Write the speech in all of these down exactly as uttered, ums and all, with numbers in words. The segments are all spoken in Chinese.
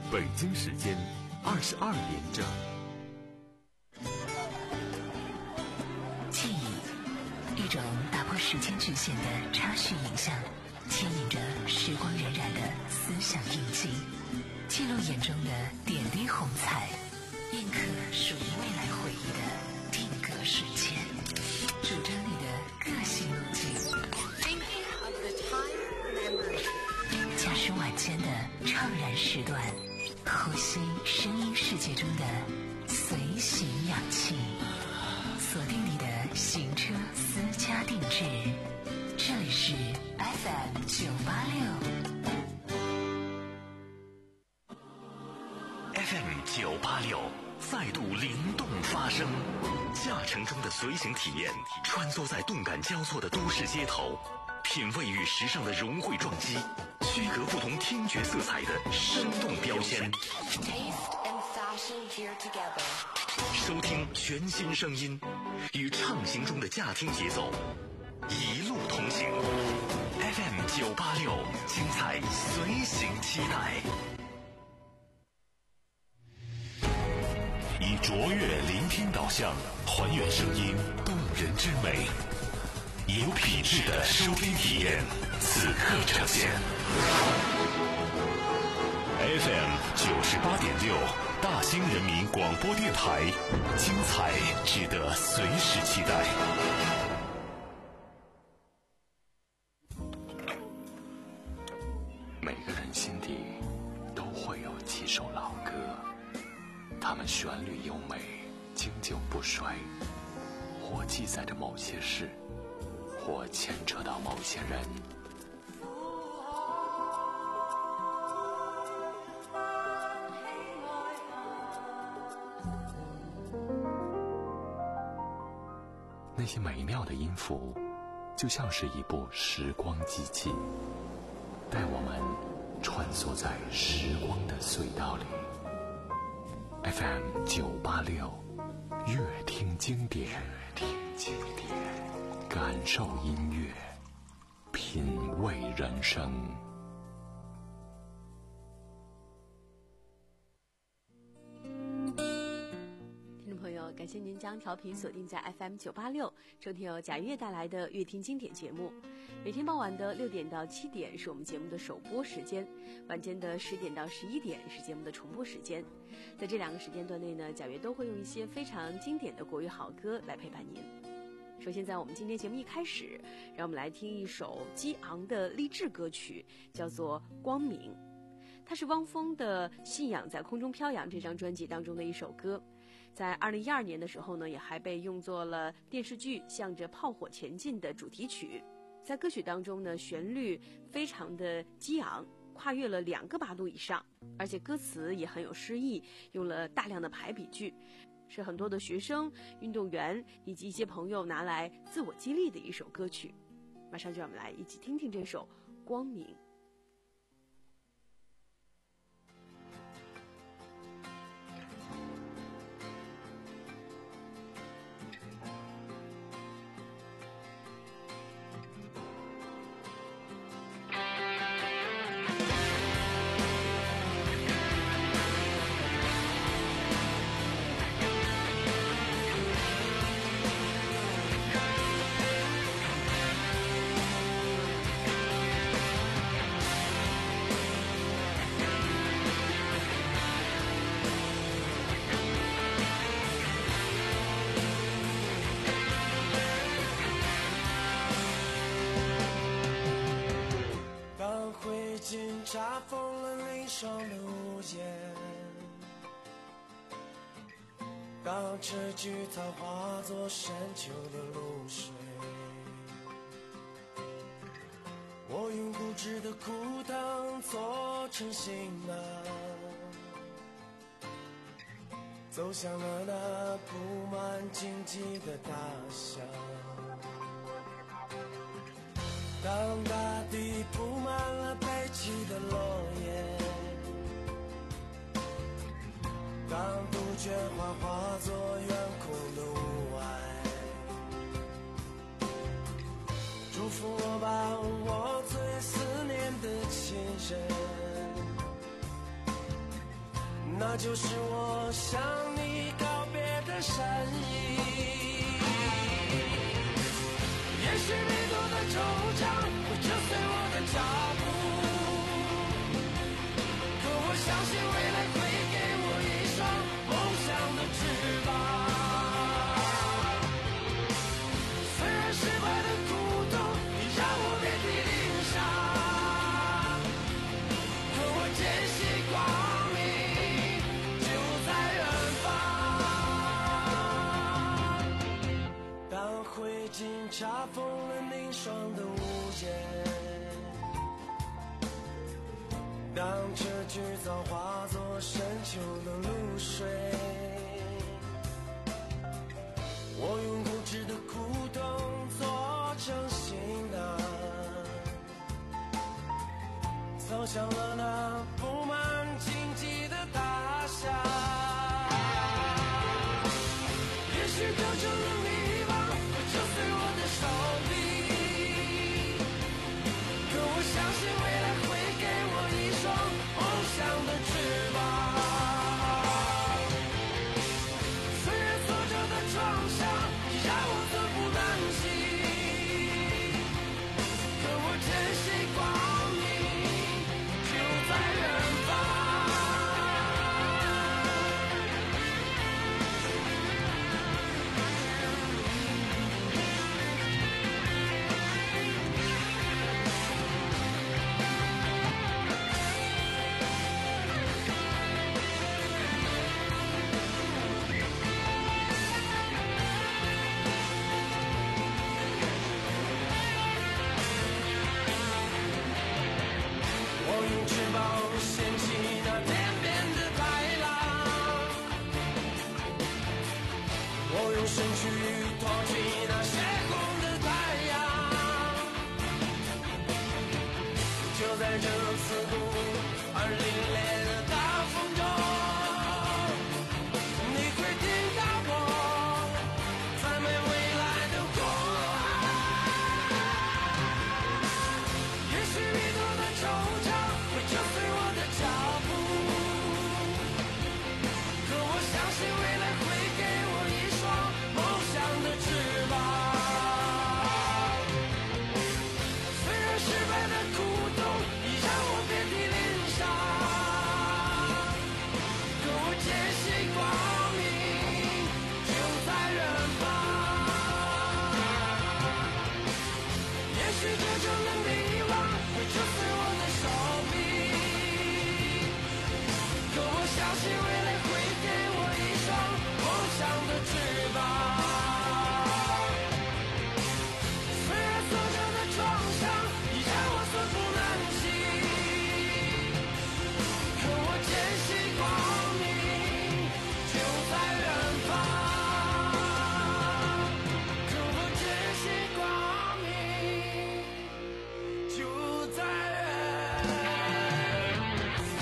北京时间二十二点整。 记忆，一种打破时间局限的插叙影像，牵引着时光荏苒的思想印记，记录眼中的点滴红彩，印刻属于未来回忆的定格瞬间，主张你的个性路径。驾驶晚间的怅然时段，呼吸声音世界中的随行氧气，锁定你的行车私家定制。这里是 F M 九八六 F M 九八六再度灵动发声，驾乘中的随行体验，穿梭在动感交错的都市街头，品味与时尚的融汇撞击，区隔不同听觉色彩的生动标签。收听全新声音，与畅行中的驾听节奏，一路同行。F M 九八六，精彩随行期待。 以卓越聆听导向，还原声音动人之美，以有品质的收听体验，此刻呈现。F M 九十八点六，大兴人民广播电台，精彩值得随时期待。 每个人心底都会有几首老歌，它们旋律优美，经久不衰，或记载着某些事，或牵扯到某些人。那些美妙的音符，就像是一部时光机器，带我们穿梭在时光的隧道里。F M 九八六，乐听经典，乐听经典，感受音乐，品味人生。 感谢您将调频锁定在 F M 九八六，收听由贾月带来的乐听经典节目。每天傍晚的六点到七点是我们节目的首播时间，晚间的十点到十一点是节目的重播时间。在这两个时间段内呢，贾月都会用一些非常经典的国语好歌来陪伴您。首先在我们今天节目一开始，让我们来听一首激昂的励志歌曲，叫做《光明》。它是汪峰的《信仰在空中飘扬》这张专辑当中的一首歌，在二零一二年的时候呢，也还被用作了电视剧《向着炮火前进》的主题曲。在歌曲当中呢，旋律非常的激昂，跨越了两个八度以上，而且歌词也很有诗意，用了大量的排比句，是很多的学生、运动员以及一些朋友拿来自我激励的一首歌曲。马上就让我们来一起听听这首《光明》。 查封了林上的屋檐，当这菊草化作深秋的露水，我用固执的枯藤做成行囊，走向了那布满荆棘的大象。当大地铺满了悲泣的落叶，当杜鹃花化作远空的雾霭，祝福我吧，我最思念的亲人， 那就是我向你告别的善意。也许迷途的惆怅会追随我的脚步，可我相信未来会给我一双梦想的翅膀。虽然失败的苦痛你让我遍体鳞伤，可我坚信光明就在远方。当灰烬查封了凝霜的屋檐，当这句早化作深秋的露水，我用固执的苦痛做成行囊，走向了那布满荆棘的大厦。也许就这样迷茫会追随我的手臂，可我相信未来会给我一双梦想的翅膀。虽然挫折的创伤已让我寸步难行，可我坚信光明就在远方。我用翅膀掀起那天边的海浪，我用身躯托起那血红的太阳。就在这刺骨而凛冽的大风中，你会听到我赞美未来的光。也许迷途的惆怅会追随我的脚步，可我相信未来会给我一双梦想的翅膀。虽然失败的苦痛已让我遍体鳞伤，可我坚信光明就在远方。也许这种的迷惘会追随我的手臂，可我相信未来会给我一双梦想的翅膀。虽然挫折的创伤已让我寸步难行，可我坚信光明就在远方。可我坚信光明就在远方。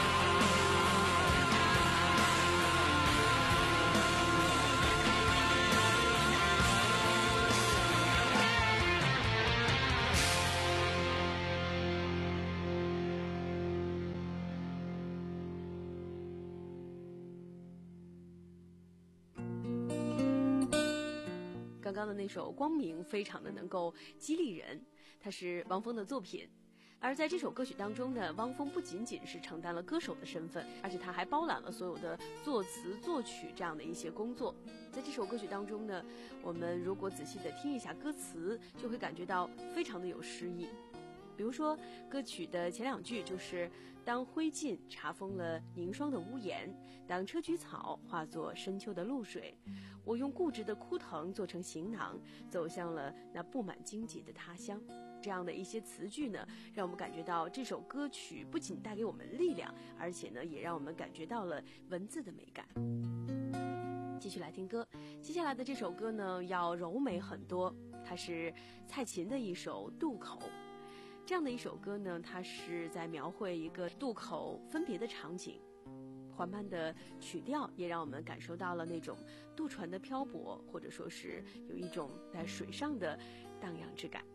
刚刚的那首《光明》非常的能够激励人，它是汪峰的作品。而在这首歌曲当中呢，汪峰不仅仅是承担了歌手的身份，而且他还包揽了所有的作词作曲这样的一些工作。在这首歌曲当中呢，我们如果仔细的听一下歌词，就会感觉到非常的有诗意。比如说歌曲的前两句就是当灰烬查封了凝霜的屋檐，当砗磲草化作深秋的露水，我用固执的枯藤做成行囊，走向了那布满荆棘的他乡。这样的一些词句呢，让我们感觉到这首歌曲不仅带给我们力量，而且呢也让我们感觉到了文字的美感。继续来听歌，接下来的这首歌呢要柔美很多，它是蔡琴的一首《渡口》。这样的一首歌呢，它是在描绘一个渡口分别的场景，缓慢的曲调也让我们感受到了那种渡船的漂泊，或者说是有一种在水上的荡漾之感。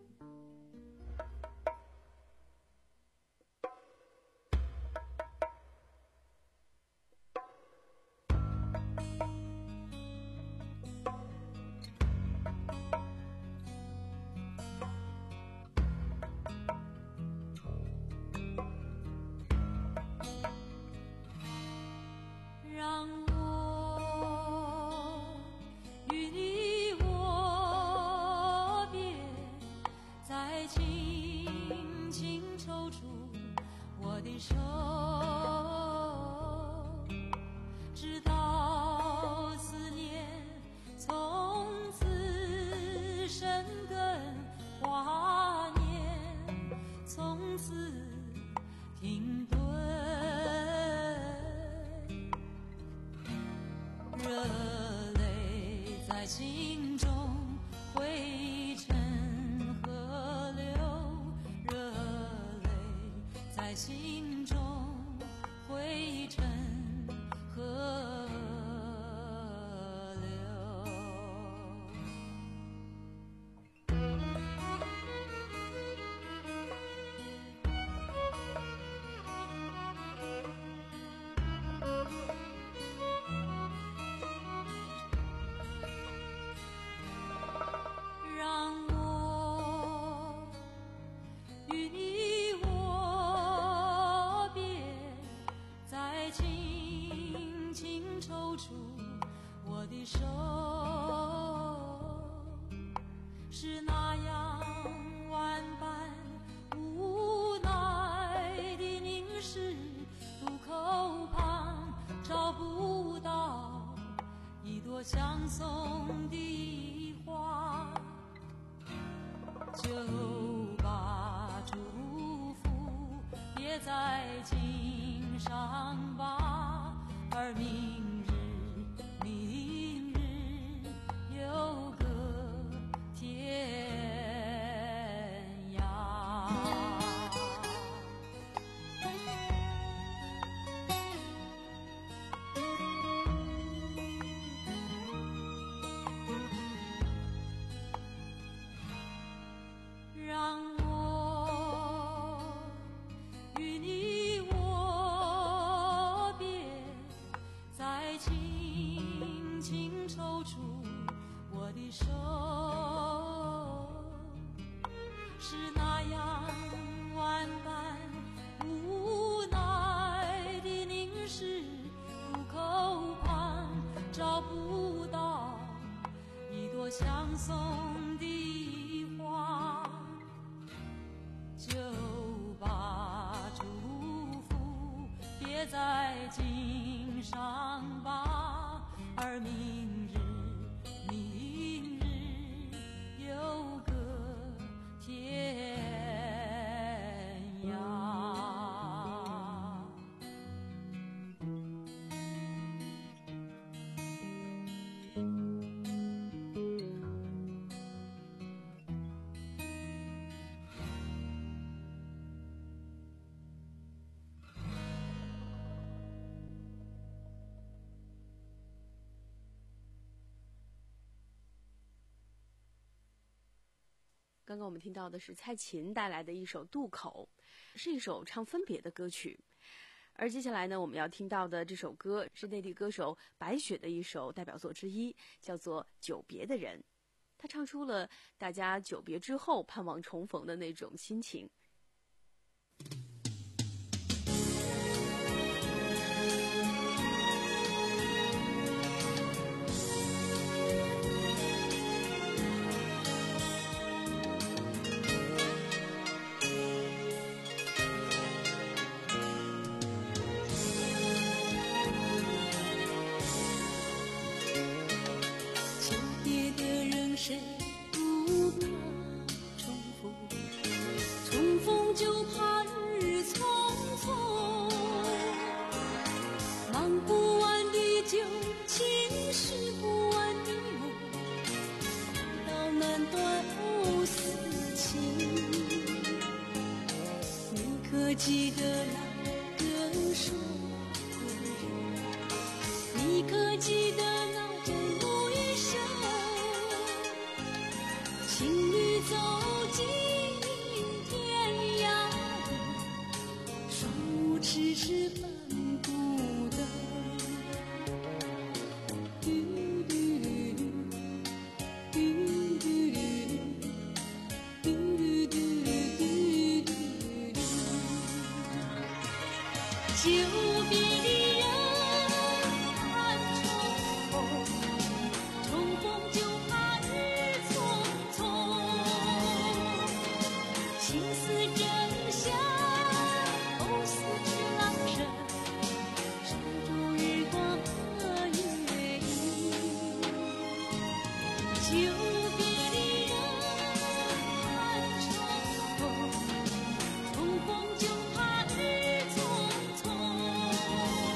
心中灰尘河流。让我与你握别，再轻轻抽出我的手，是那样万般无奈的凝视，路口旁找不到一朵相送的花，就把祝福别在襟上吧，而明日明日有个天涯。让我与你握别，再轻轻抽出我的手，是那样万般无奈的凝视，路口旁找不到一朵相送的花，就把祝福别在襟上吧，而明日明日有个天涯。 刚刚我们听到的是蔡琴带来的一首《渡口》，是一首唱分别的歌曲。而接下来呢，我们要听到的这首歌是内地歌手白雪的一首代表作之一，叫做《久别的人》。他唱出了大家久别之后盼望重逢的那种心情。 谁不怕重逢？重逢就怕日匆匆，忙不完的旧情，续不完的梦，道难断无私情。你可记得那个说过的人？你可记得那针无一生？情侣走进天涯路，双目痴痴伴孤灯。久别的人盼重逢，重逢就怕日匆匆，情似真相，藕似知郎身，山中日光和月影。久别的人盼重逢，重逢就怕日匆匆，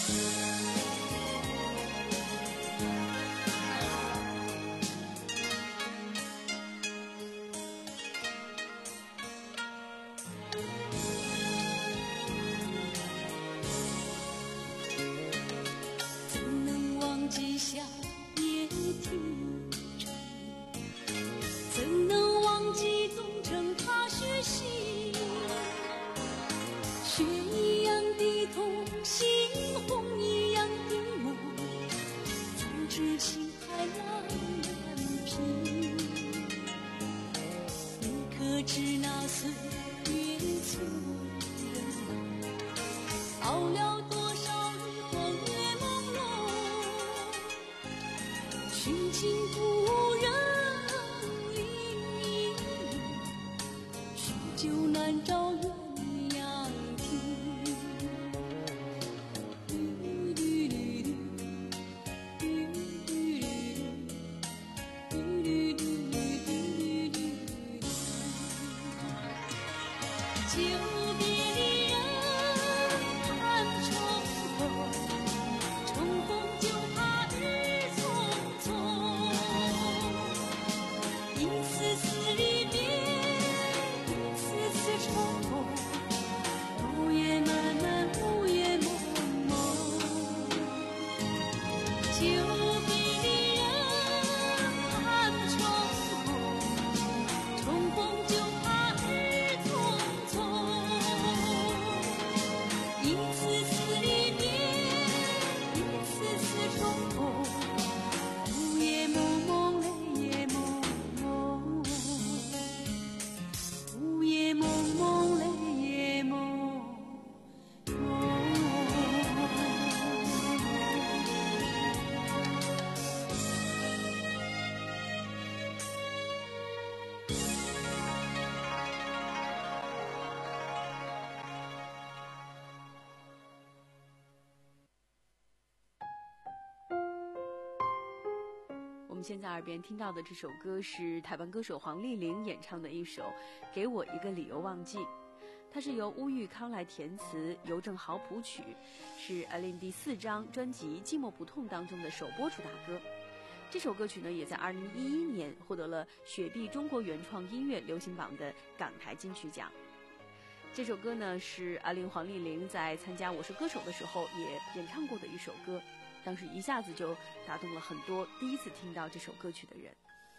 现在耳边听到的这首歌是台湾歌手黄丽玲演唱的一首《给我一个理由忘记》，它是由乌玉康来填词，尤正豪谱曲，是阿令第四张专辑《寂寞不痛》当中的首播主打歌。这首歌曲呢，也在二零一一年获得了雪碧中国原创音乐流行榜的港台金曲奖。这首歌呢，是阿令黄丽玲在参加《我是歌手》的时候也演唱过的一首歌。当时一下子就打动了很多第一次听到这首歌曲的人。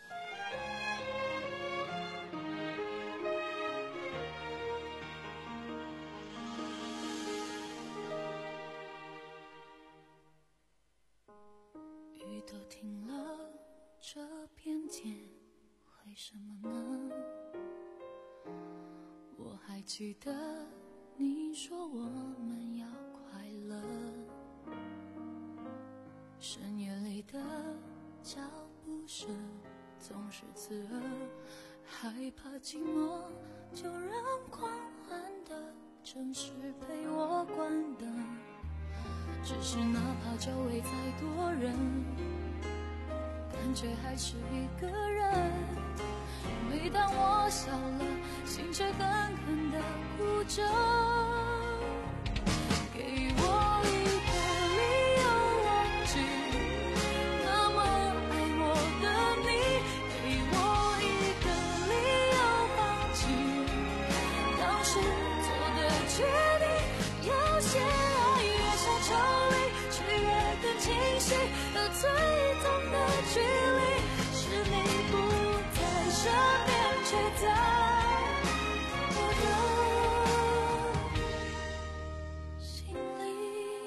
雨都停了，这片天为什么呢？我还记得你说我们要快乐，深夜里的脚步声总是刺耳，害怕寂寞就让狂欢的城市陪我关灯，只是哪怕周围再多人，感觉还是一个人。每当我笑了，心却狠狠地哭着，给我一个理由忘记那么爱我的你，给我一个理由放弃当时做的决定。有些爱越想抽离，却越更清晰的最痛的距离，是你不在身边，却在我的心里。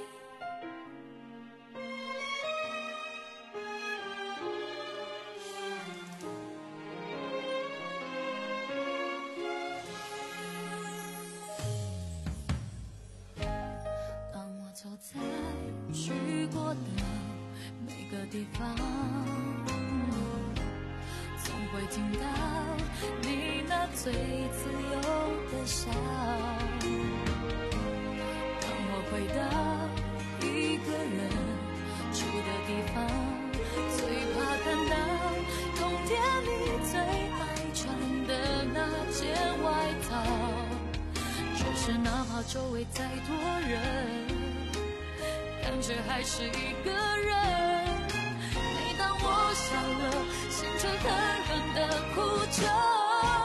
当我走在去过的每个地方，总会听到你那最自由的笑。当我回到一个人住的地方，最怕看到冬天你最爱穿的那件外套，就是哪怕周围再多人， 感觉还是一个人。每当我笑了，心却狠狠地哭着。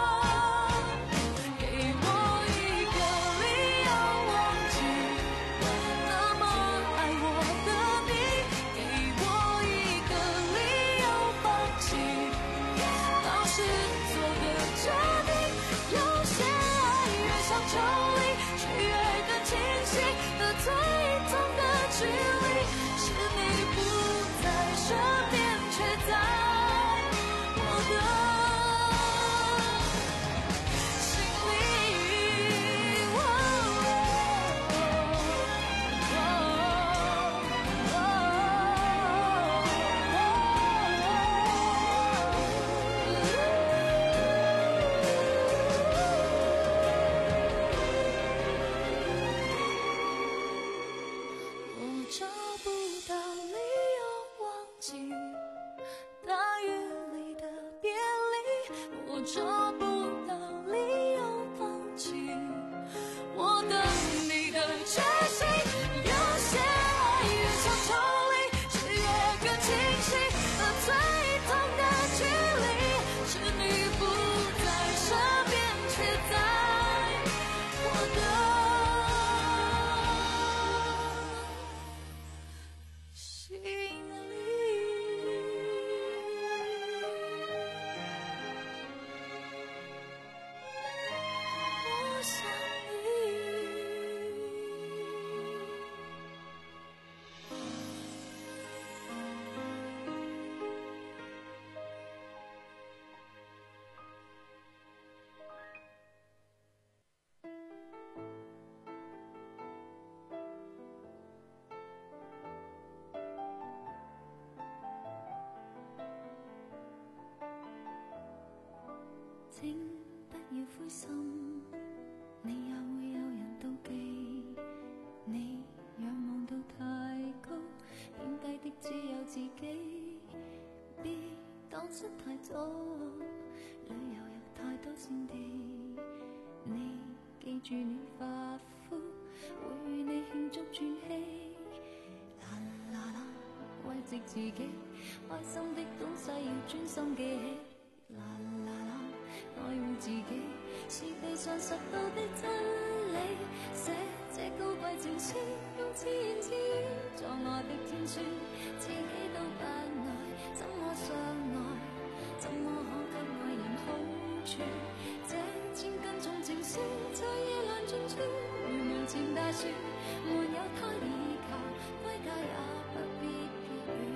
請不要灰心，你也會有人妒忌。你仰望到太高，欠低的只有自己。別蕩失太多，旅遊有太多勝地。你記住了發膚，會與你慶祝轉氣。啦啦啦，慰藉自己，開心的東西要專心記起。啦啦啦，愛護自己是地上拾到的真理。寫這高貴情書，用自言自語作我的天書，自己都不愛，怎麼相愛？怎麼可給愛人好處？這千斤重情書，在夜闌盡處，如門前大樹，沒有他依靠，歸家也不必結語。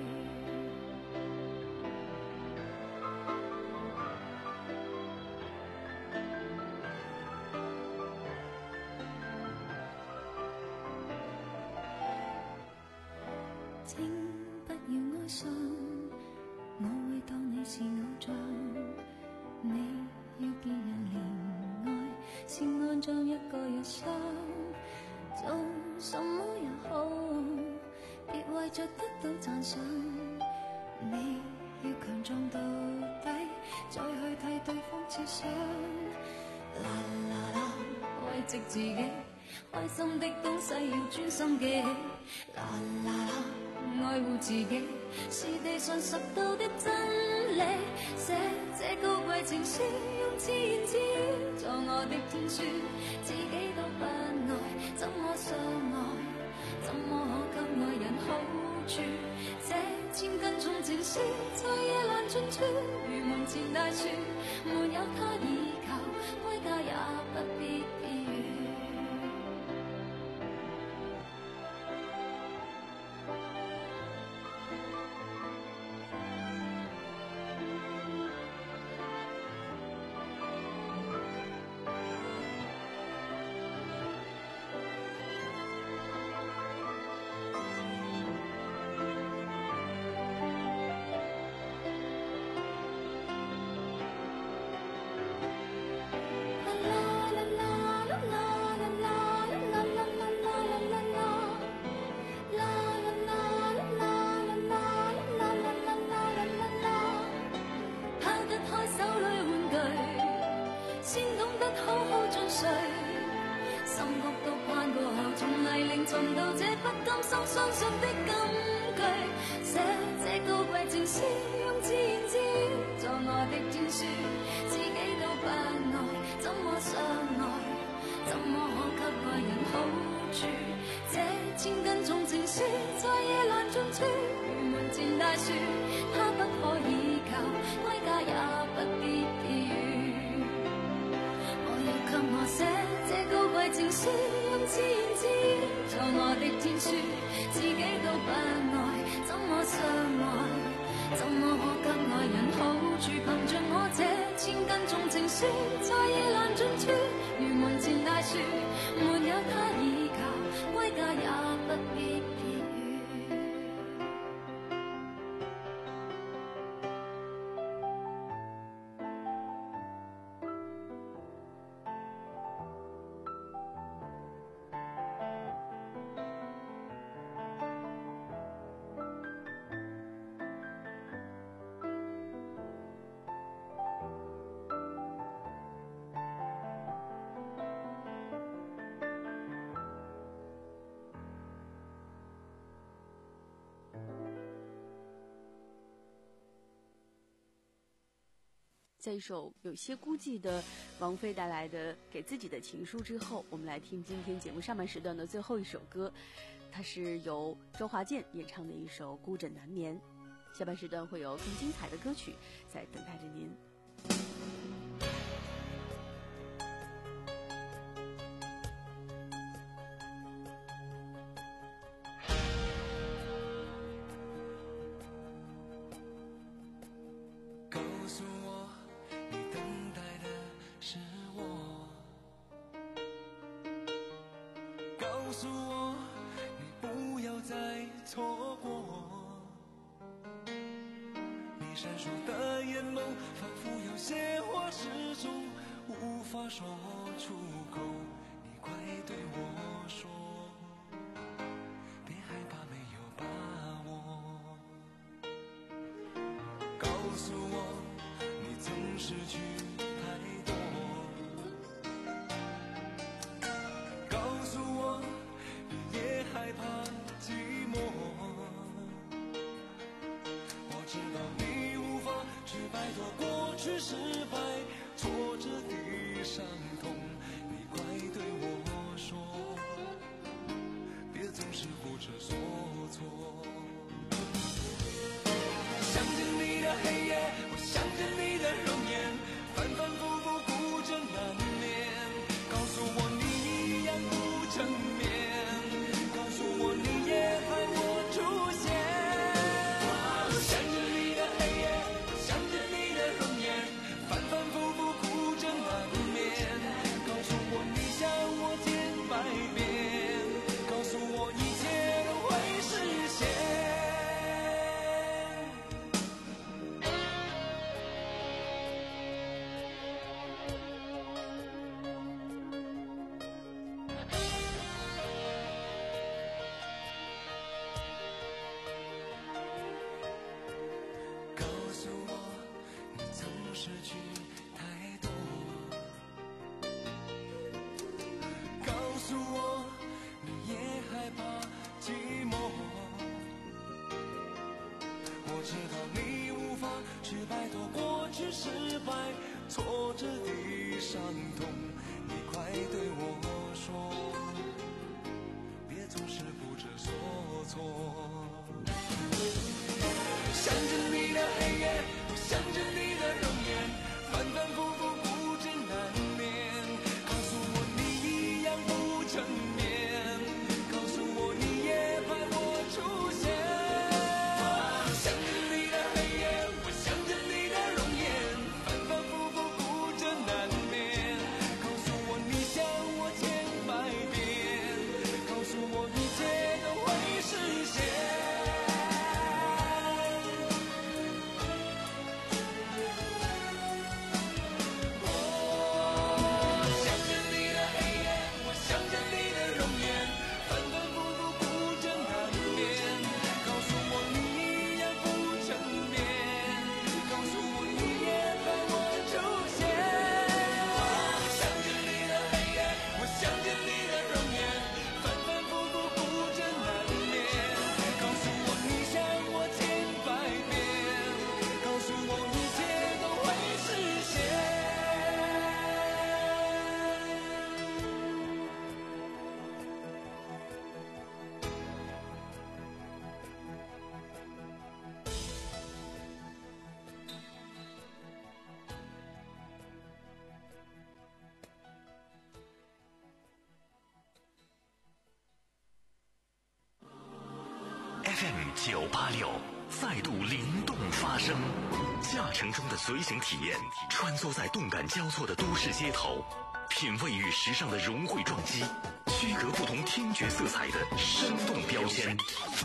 請不要哀傷，我會當你是偶像。你要別人憐愛，是安葬一個憂傷。做什麼也好，別為着得到讚賞。你要強壯到底，再去替對方設想。啦啦啦，慰藉自己，開心的東西要專心記起。啦啦啦，愛護自己是地上拾到的真理。寫這高貴情書，用自言自語作我的天書，自己都不愛，怎麼相愛？怎麼可給愛人好處？這千斤重情書，在夜闌盡處，如門前大樹，沒有他依靠，歸家也不必結語。啦啦啦寻到这不甘心相信的金句，写这高贵情书，用自言自语做我的天书，自己都不爱，怎么相爱？怎么可给爱人好处？这千斤重情书，在夜阑尽处，如门前大树，它不可以靠，歸家也不必避雨。我要給我寫這高貴情書，用自言自語做我的天書，自己都不愛，怎麼相愛？怎麼可給愛人好處？憑着我這千斤重情書，在夜闌盡處，如門前大樹，沒有他倚靠，歸家也不必避雨。 在一首有些孤寂的王菲带来的给自己的情书之后，我们来听今天节目上半时段的最后一首歌，它是由周华健演唱的一首《孤枕难眠》。下半时段会有更精彩的歌曲在等待着您。 告诉我，你不要再错过。你闪烁的眼眸，仿佛有些话始终无法说出口。你快对我说，别害怕没有把握。告诉我，你曾失去太多。告诉我，也害怕寂寞，我知道你无法去摆脱过去失败挫折的伤痛，你快对我说，别总是不知所措。想着你的黑夜，我想着你的容颜，反反复复孤枕难眠。告诉我你一样不成眠，告诉我你也盼我出现。我想着你的黑夜，我想着你的容颜，反反复复孤枕难眠。告诉我你想我千百遍，告诉我一切都会实现。告诉我，你曾失去太多。告诉我，你也害怕寂寞。我知道你无法去摆脱过去失败挫折的伤痛，你快对我说，别总是不知所措。想着你的黑夜，想着你的容颜，反反复复孤枕难眠。告诉我你一样不成眠，告诉我你也盼我出现。想着你的黑夜，我想着你的容颜，反反复复孤枕难眠。告诉我你想我千百遍，告诉我一切都会实现。 F M 九八六赛度灵动发声，驾乘中的随行体验，穿梭在动感交错的都市街头，品味与时尚的融汇撞击，区隔不同听觉色彩的生动标签。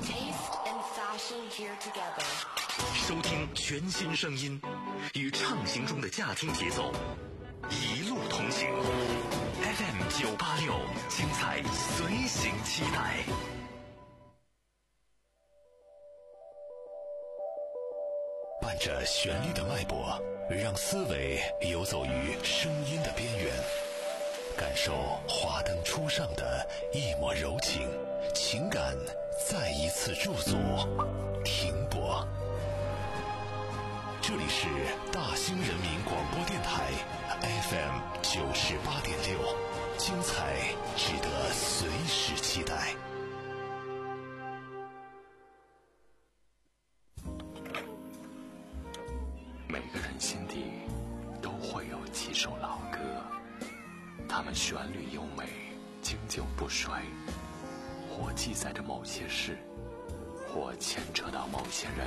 收听全新声音，与畅行中的驾听节奏，一路同行。F M 九八六，精彩随行期待。 伴着旋律的脉搏，让思维游走于声音的边缘，感受华灯初上的一抹柔情，情感再一次驻足停泊。这里是大兴人民广播电台 F M 九十八点六，精彩值得随时期待。 每个人心底都会有几首老歌，它们旋律优美，经久不衰，或记载着某些事，或牵扯到某些人。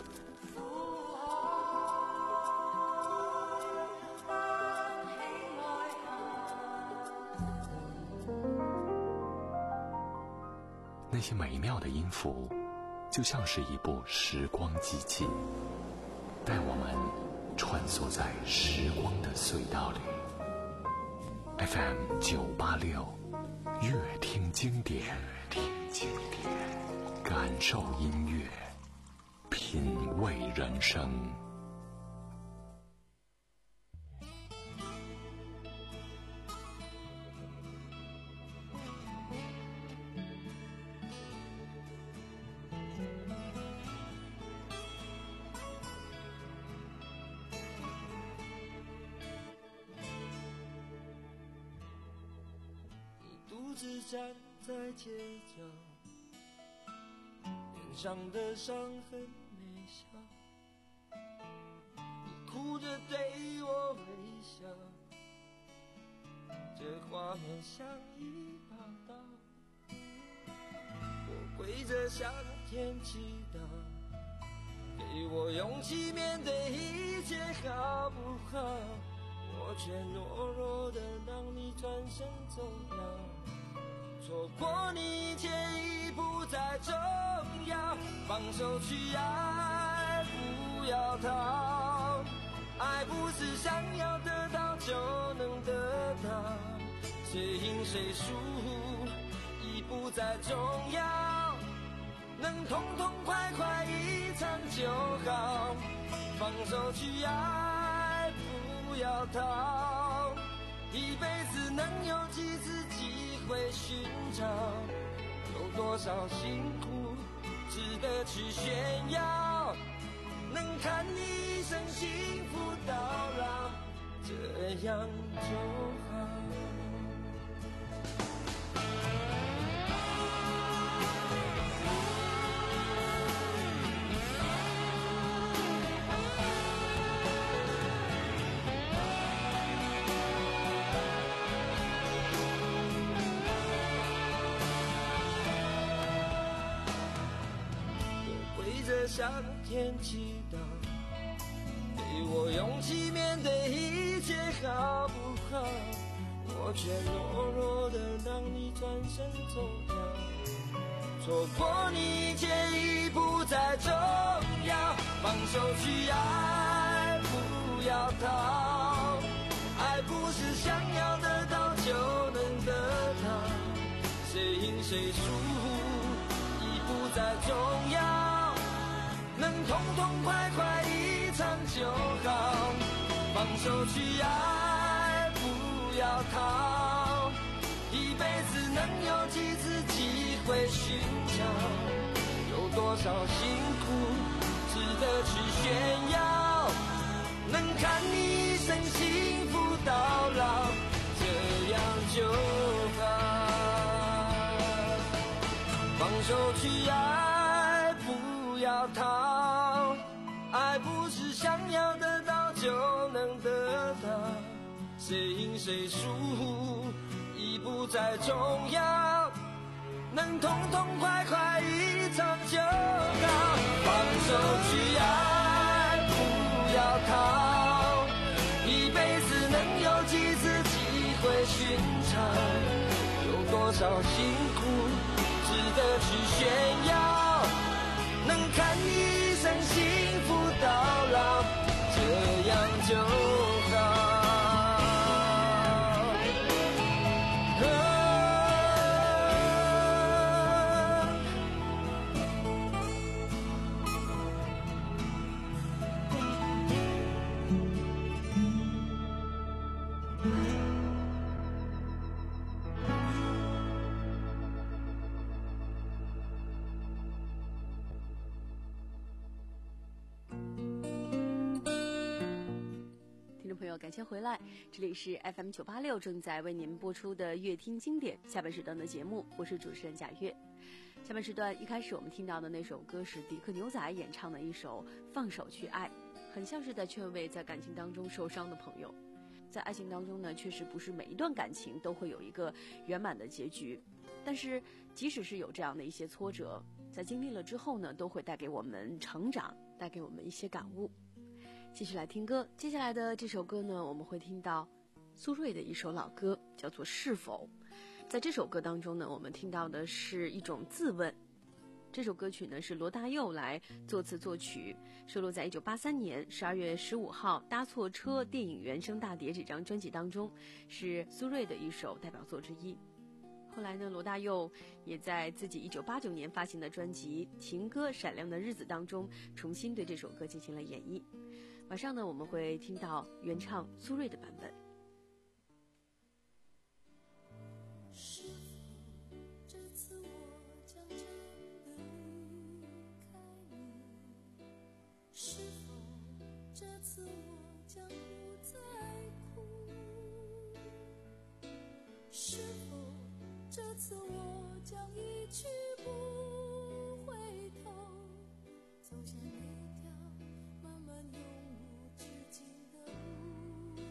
那些美妙的音符，就像是一部时光机器，带我们穿梭在时光的隧道里。F M 九八六，乐听经典，听经典，感受音乐，品味人生。 独自站在街角，脸上的伤痕没消，你哭着对我微笑，这画面像一把刀，我跪着向天祈祷，给我勇气面对一切好不好？我却懦弱的让你转身走了，错过你一切已不再重要，放手去爱，不要逃，爱不是想要得到就能得到，谁赢谁输已不再重要，能痛痛快快一场就好，放手去爱，不要逃，一辈子能有几次机会寻找，有多少辛苦值得去炫耀，能看你一生幸福到老，这样就好。向天祈祷，给我勇气面对一切好不好？我却懦弱的让你转身走了，错过你一切已不再重要，放手去爱，不要逃，爱不是想要得到就能得到，谁赢谁输已不再重要，能痛痛快快一场就好，放手去爱，不要逃，一辈子能有几次机会寻找，有多少辛苦值得去炫耀，能看你一生幸福到老，这样就好，放手去爱，不要逃，爱不是想要得到就能得到，谁赢谁输已不再重要，能痛痛快快一场就少辛苦值得去炫耀，能看一生幸福到老，这样就好。 感谢回来，这里是 F M 九八六正在为您播出的乐听经典下半时段的节目，我是主持人贾月。下半时段一开始我们听到的那首歌是迪克牛仔演唱的一首《放手去爱》，很像是在劝慰在感情当中受伤的朋友。在爱情当中呢，确实不是每一段感情都会有一个圆满的结局，但是即使是有这样的一些挫折，在经历了之后呢，都会带给我们成长，带给我们一些感悟。继续来听歌，接下来的这首歌呢，我们会听到苏芮的一首老歌，叫做《是否》。在这首歌当中呢，我们听到的是一种自问。这首歌曲呢是罗大佑来作词作曲，收录在一九八三年十二月十五号《搭错车》电影原声大碟这张专辑当中，是苏芮的一首代表作之一。后来呢，罗大佑也在自己一九八九年发行的专辑《情歌闪亮的日子》当中，重新对这首歌进行了演绎。马上呢，我们会听到原唱苏芮的版本。 是否这次我将真的离开你？是否这次我将不再哭？是否这次我将一去不回头，走向那条慢慢永无止境的路？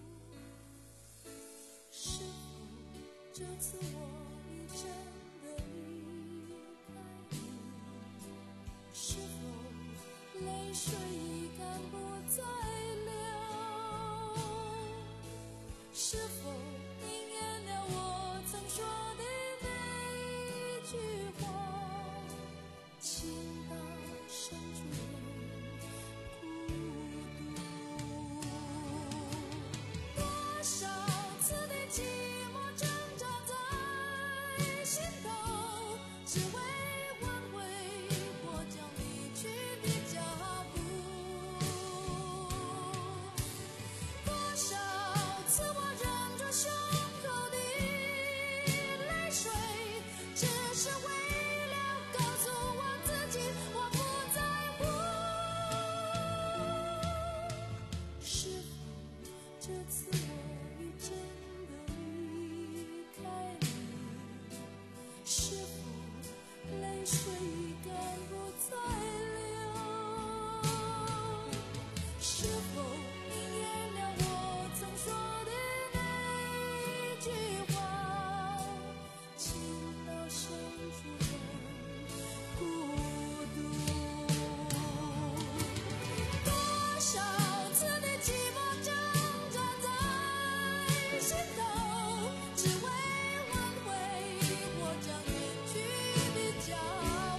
是否这次我已真的离开你？是否泪水已干不再流？是否应验了我曾说的那一句话，情到深处人孤独？多少次的寂寞挣扎在心头，只为挽回我将离去的脚步。多少次我忍住胸口的泪水，只是为了告诉我自己我不在乎。是否这次我已真的离开你？是否泪水已干不再流？是否应验了我曾说的那一句话，情到深处人孤独？多少次的寂寞挣扎在心头，只为挽回我将远去的脚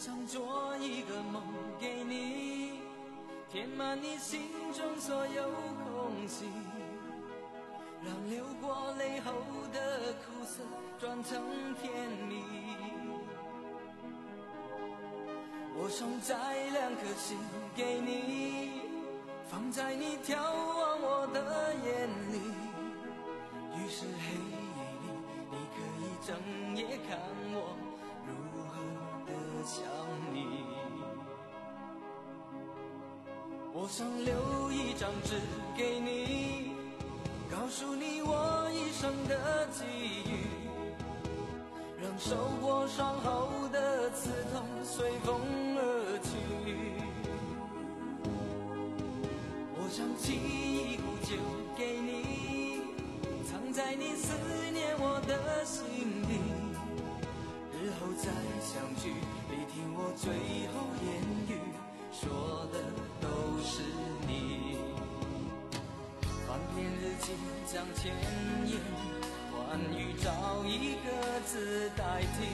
想做一个梦给你，填满你心中所有空隙，让流过泪后的苦涩转成甜蜜。我送摘两颗心给你，放在你眺望我的眼里，于是黑夜里你可以整夜看我如何的想你。我想留一张纸给你，告诉你我一生的际遇，让受过伤后的刺痛随风而去。我想沏一壶酒给你，藏在你思念我的心底，日后再相聚，你听我最后言语，说的都是你。翻篇日记将千言万语找一个字代替，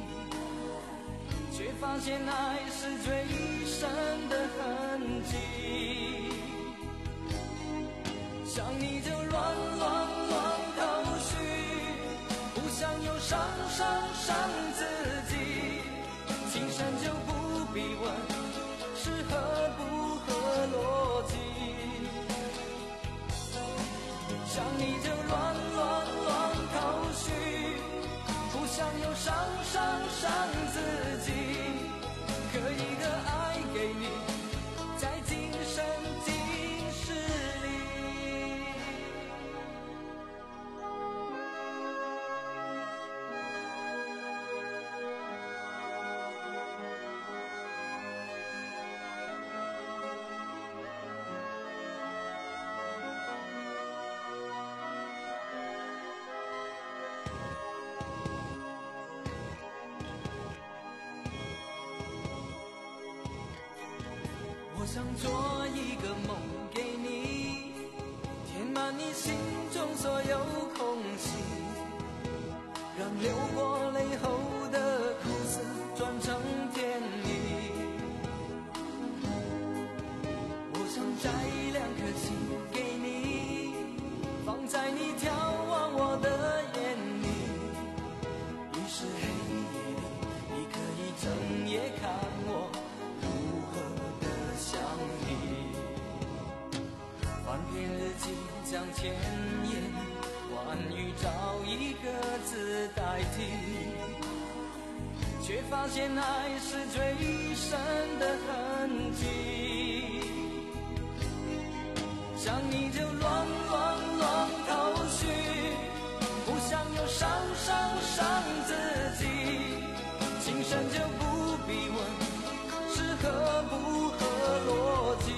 却发现爱是最深的痕迹。想你就乱乱乱头绪，不想又伤伤伤自己，情深就不必问是合不合逻辑。想你就乱乱乱头绪，不想又伤伤伤自己，可一个爱给你，在今生今世里。我想做一个梦给你，填满你心中所有空隙，让流过泪后的苦涩转成甜蜜。我想摘两颗心给你，放在你眺望我的眼里，于是黑夜里你可以整夜看我如何想你。翻篇日记将千言万语找一个字代替，却发现爱是最深的痕迹。想你就乱乱乱头绪，不想又伤伤伤自己，情深就不必问是合不合逻辑。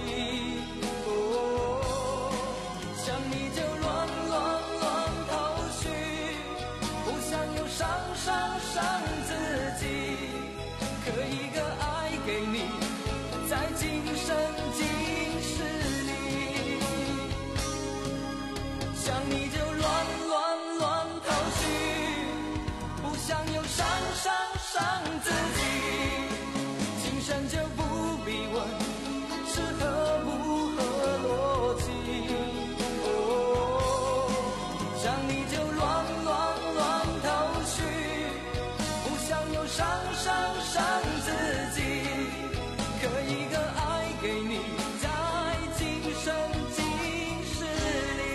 哦，想你就乱乱乱头绪，不想又伤伤伤自己，可一个爱给你，在今生今世里。想你就乱乱乱头绪，不想又伤伤伤自己，情深就不必问是合不合逻辑。哦，想你就乱乱乱头绪，不想又伤伤伤自己，可一个爱给你，在今生今世里。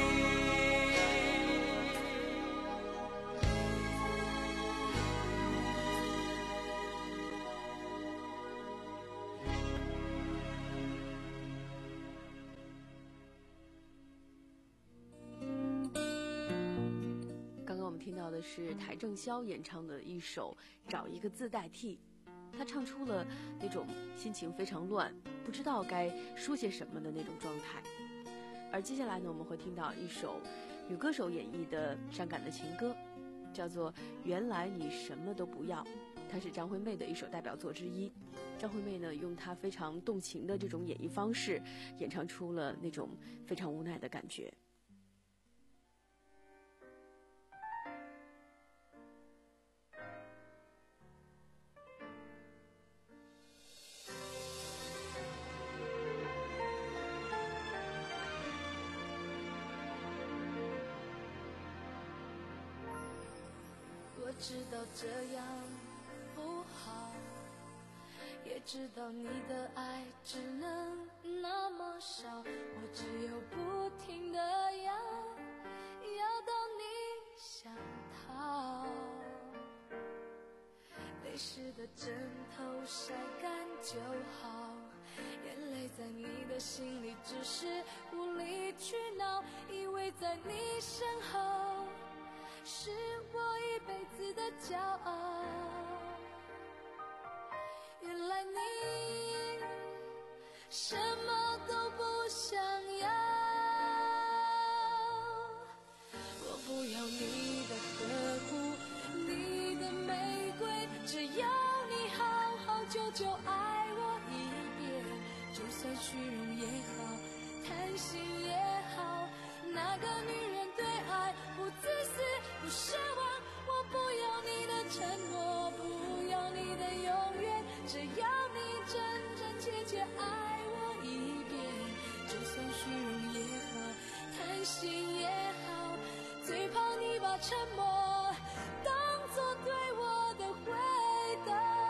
刚刚我们听到的是邰正宵演唱的一首《找一个字代替》，他唱出了那种心情非常乱，不知道该说些什么的那种状态。而接下来呢，我们会听到一首女歌手演绎的伤感的情歌，叫做《原来你什么都不要》，它是张惠妹的一首代表作之一。张惠妹呢，用她非常动情的这种演绎方式，演唱出了那种非常无奈的感觉。 知道这样不好，也知道你的爱只能那么少，我只有不停地要，要到你想逃。泪湿的枕头晒干就好，眼泪在你的心里只是无理取闹，以为在你身后是我一辈子的骄傲。原来你什么都不想要，我不要你的呵护，你的玫瑰，只要你好好久久爱我一遍，就算虚荣也好，贪心也好，那个女人对爱不自私不奢望，我不要你的承诺，不要你的永远，只要你真真切切爱我一遍，就算虚荣也好，贪心也好，最怕你把沉默当作对我的回答。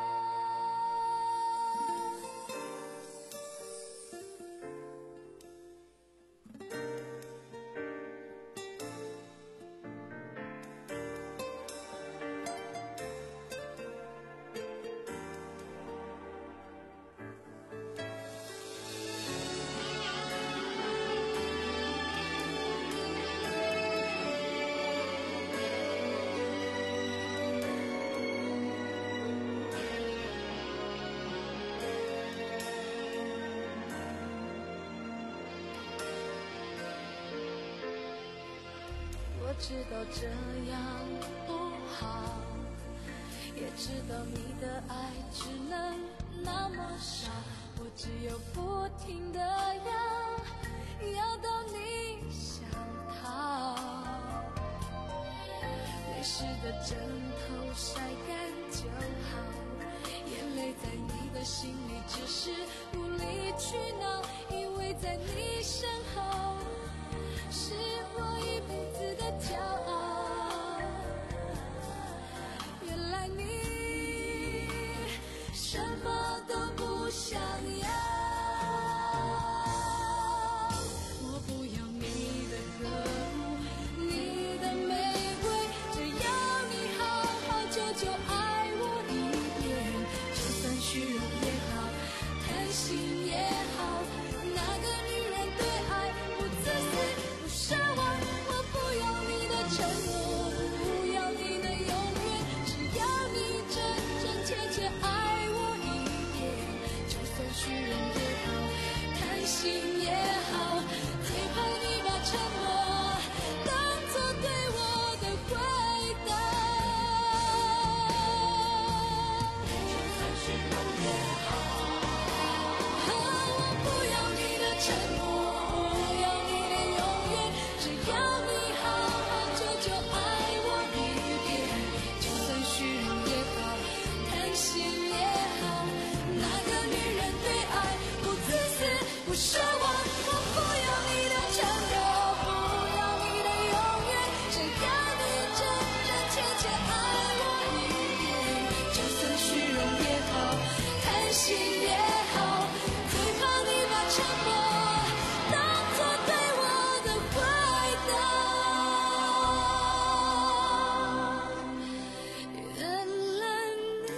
我知道这样不好，也知道你的爱只能那么少，我只有不停地要，要到你想逃。泪湿的枕头晒干就好，眼泪在你的心里只是无理取闹，以为在你身后是我一辈子的骄傲。原来你什么都不想要，我不要你的呵护，你的玫瑰，只要你好好久久爱我一遍，就算虚荣也好，贪心也好，那个女人对爱不自私不奢望，我不要你的承诺，不要你的永远，只要你真真切切爱我一遍，就算虚荣也好，贪心也好，最怕你把沉默当作对我的回答。就算虚荣也好，我不要你的承诺，不要你的永远，只要你好好久久爱我一遍，就算虚荣也好，贪心也好，那个女人对爱不自私不奢望，我不要你的承诺，不要你的永远，只要你真真切切爱我一遍，就算虚荣也好，贪心也好，最怕你把沉默当作对我的回答。原来你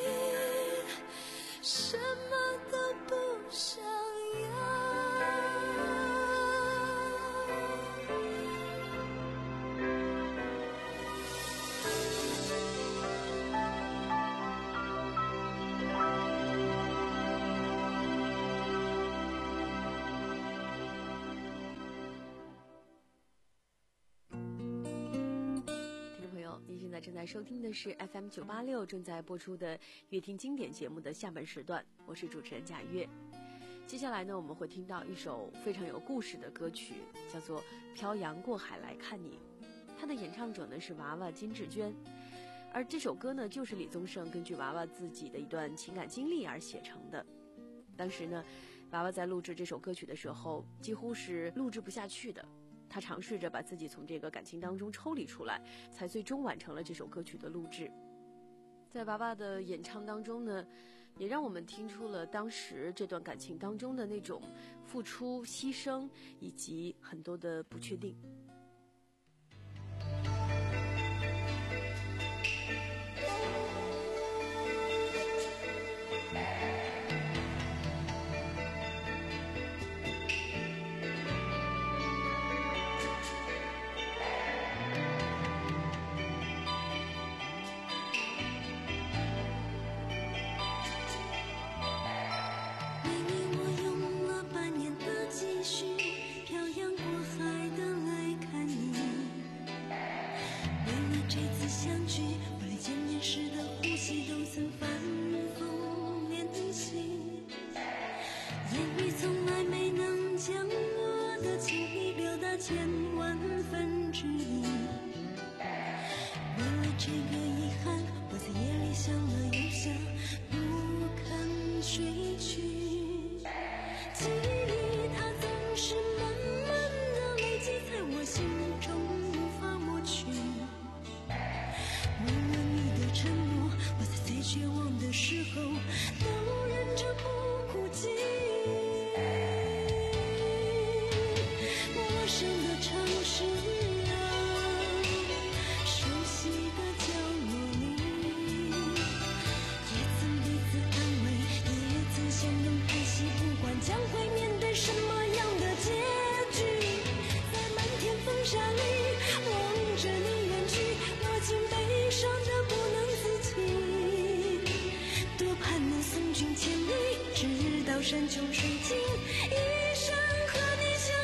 什么都不想要。 听众朋友，您现在正在收听的是 F M 九八六正在播出的乐听经典节目的下半时段，我是主持人贾月。接下来呢，我们会听到一首非常有故事的歌曲，叫做《漂洋过海来看你》。它的演唱者呢是娃娃金志娟，而这首歌呢就是李宗盛根据娃娃自己的一段情感经历而写成的。当时呢，娃娃在录制这首歌曲的时候，几乎是录制不下去的， 他尝试着把自己从这个感情当中抽离出来，才最终完成了这首歌曲的录制。在娃娃的演唱当中呢，也让我们听出了当时这段感情当中的那种付出、牺牲以及很多的不确定。 山穷水尽，一生和你相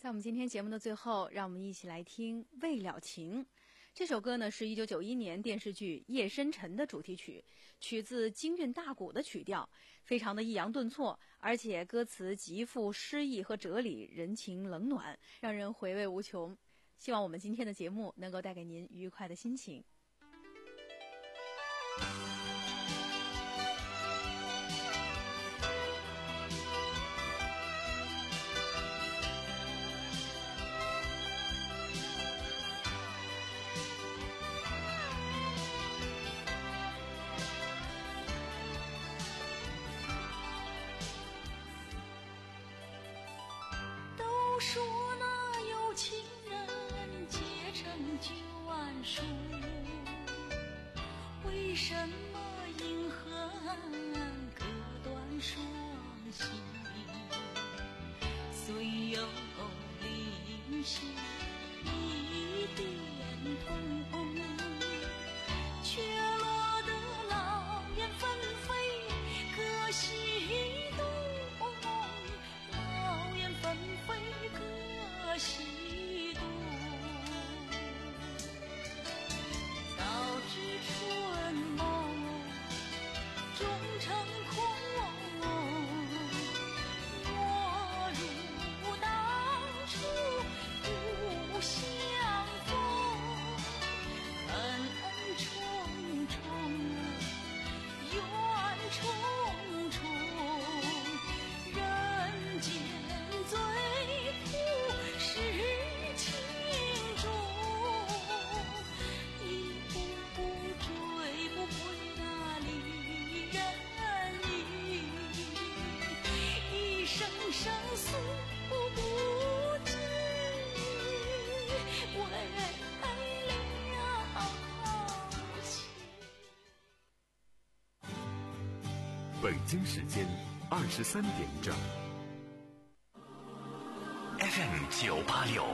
在我们今天节目的最后，让我们一起来听《未了情》。这首歌呢是一九九一年电视剧《夜深沉》的主题曲，取自京韵大鼓的曲调，非常的抑扬顿挫，而且歌词极富诗意和哲理，人情冷暖，让人回味无穷。希望我们今天的节目能够带给您愉快的心情。 都说那有情人结成九万数，为什么因何隔断双心？虽有零星一点痛，却落得老雁纷飞，可惜多。老雁纷飞，可惜多。早知春梦终成空，莫如当初不相逢。恩恩重重，怨重重，人间最苦是情重，一步步追不回那离人意，一声声诉不尽，为了情。 北京时间二十三点整。 F M 九八六